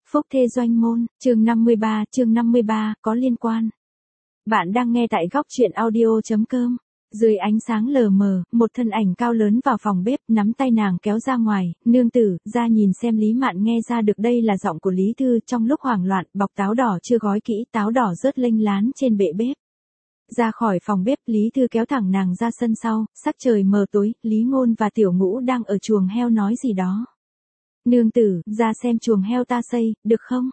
Phúc Thê Doanh Môn, chương 53, có liên quan. Bạn đang nghe tại góc truyện audio.com. Dưới ánh sáng lờ mờ, một thân ảnh cao lớn vào phòng bếp, nắm tay nàng kéo ra ngoài, nương tử, ra nhìn xem. Lý Mạn nghe ra được đây là giọng của Lý Thư. Trong lúc hoảng loạn, bọc táo đỏ chưa gói kỹ, táo đỏ rớt lênh lán trên bệ bếp. Ra khỏi phòng bếp, Lý Thư kéo thẳng nàng ra sân sau, sắc trời mờ tối, Lý Ngôn và Tiểu Ngũ đang ở chuồng heo nói gì đó. Nương tử, ra xem chuồng heo ta xây, được không?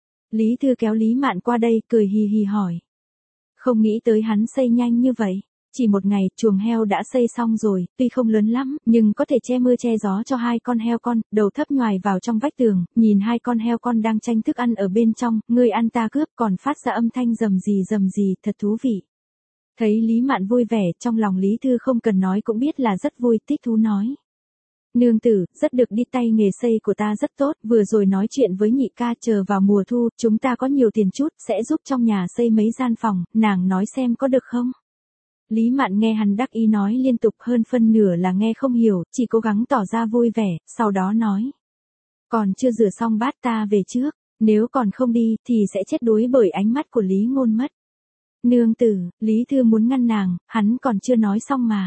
Lý Thư kéo Lý Mạn qua đây, cười hì hì hỏi. Không nghĩ tới hắn xây nhanh như vậy. Chỉ một ngày, chuồng heo đã xây xong rồi, tuy không lớn lắm, nhưng có thể che mưa che gió cho hai con heo con, đầu thấp nhoài vào trong vách tường, nhìn hai con heo con đang tranh thức ăn ở bên trong, ngươi ăn ta cướp, còn phát ra âm thanh rầm rì, thật thú vị. Thấy Lý Mạn vui vẻ, trong lòng Lý Thư không cần nói cũng biết là rất vui, thích thú nói. Nương tử, rất được đi, tay nghề xây của ta rất tốt, vừa rồi nói chuyện với nhị ca, chờ vào mùa thu, chúng ta có nhiều tiền chút, sẽ giúp trong nhà xây mấy gian phòng, nàng nói xem có được không? Lý Mạn nghe hắn đắc ý nói liên tục, hơn phân nửa là nghe không hiểu, chỉ cố gắng tỏ ra vui vẻ, sau đó nói. Còn chưa rửa xong bát, ta về trước, nếu còn không đi, thì sẽ chết đuối bởi ánh mắt của Lý Ngôn mất. Nương tử, Lý Thư muốn ngăn nàng, hắn còn chưa nói xong mà.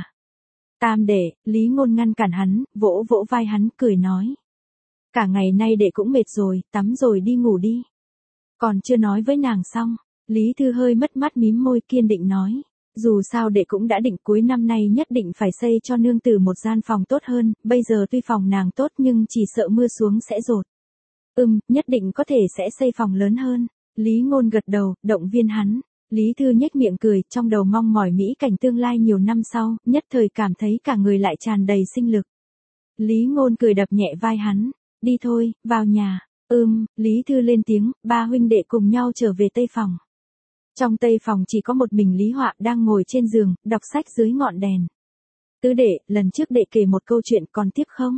Tam đệ, Lý Ngôn ngăn cản hắn, vỗ vỗ vai hắn, cười nói. Cả ngày nay đệ cũng mệt rồi, tắm rồi đi ngủ đi. Còn chưa nói với nàng xong, Lý Thư hơi mất mắt mím môi, kiên định nói. Dù sao đệ cũng đã định cuối năm nay nhất định phải xây cho nương tử một gian phòng tốt hơn, bây giờ tuy phòng nàng tốt nhưng chỉ sợ mưa xuống sẽ dột. Nhất định có thể sẽ xây phòng lớn hơn. Lý Ngôn gật đầu, động viên hắn. Lý Thư nhếch miệng cười, trong đầu mong mỏi mỹ cảnh tương lai nhiều năm sau, nhất thời cảm thấy cả người lại tràn đầy sinh lực. Lý Ngôn cười đập nhẹ vai hắn, đi thôi, vào nhà. Lý Thư lên tiếng, ba huynh đệ cùng nhau trở về tây phòng. Trong tây phòng chỉ có một mình Lý Họa đang ngồi trên giường, đọc sách dưới ngọn đèn. Tứ đệ, lần trước đệ kể một câu chuyện, còn tiếp không?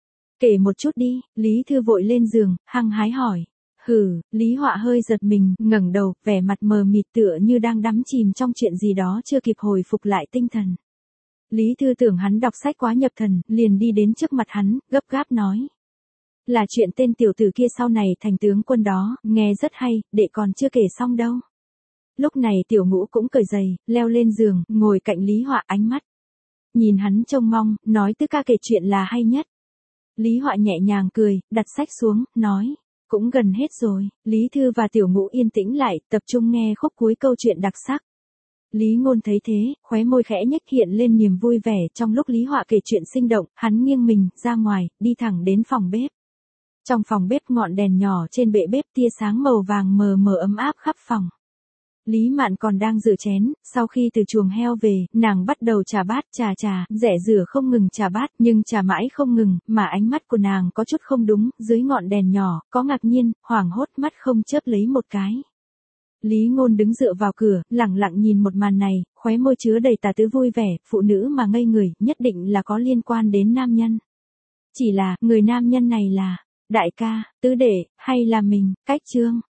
Kể một chút đi, Lý Thư vội lên giường, hăng hái hỏi. Lý Họa hơi giật mình, ngẩng đầu, vẻ mặt mờ mịt tựa như đang đắm chìm trong chuyện gì đó chưa kịp hồi phục lại tinh thần. Lý Thư tưởng hắn đọc sách quá nhập thần, liền đi đến trước mặt hắn, gấp gáp nói. Là chuyện tên tiểu tử kia sau này thành tướng quân đó, nghe rất hay, đệ còn chưa kể xong đâu. Lúc này Tiểu Ngũ cũng cởi giày, leo lên giường, ngồi cạnh Lý Họa, ánh mắt nhìn hắn trông mong, nói tứ ca kể chuyện là hay nhất. Lý Họa nhẹ nhàng cười, đặt sách xuống, nói. Cũng gần hết rồi. Lý Thư và Tiểu Ngũ yên tĩnh lại, tập trung nghe khúc cuối câu chuyện đặc sắc. Lý Ngôn thấy thế, khóe môi khẽ nhếch hiện lên niềm vui vẻ. Trong lúc Lý Họa kể chuyện sinh động, hắn nghiêng mình ra ngoài, đi thẳng đến phòng bếp. Trong phòng bếp, ngọn đèn nhỏ trên bệ bếp, tia sáng màu vàng mờ mờ ấm áp khắp phòng. Lý Mạn còn đang rửa chén, sau khi từ chuồng heo về, nàng bắt đầu chà bát, rẻ rửa không ngừng chà bát, nhưng chà mãi không ngừng, mà ánh mắt của nàng có chút không đúng, dưới ngọn đèn nhỏ, có ngạc nhiên, hoảng hốt, mắt không chớp lấy một cái. Lý Ngôn đứng dựa vào cửa, lặng lặng nhìn một màn này, khóe môi chứa đầy tà tứ vui vẻ, phụ nữ mà ngây người, nhất định là có liên quan đến nam nhân. Chỉ là, người nam nhân này là, đại ca, tứ đệ, hay là mình, cách Trương?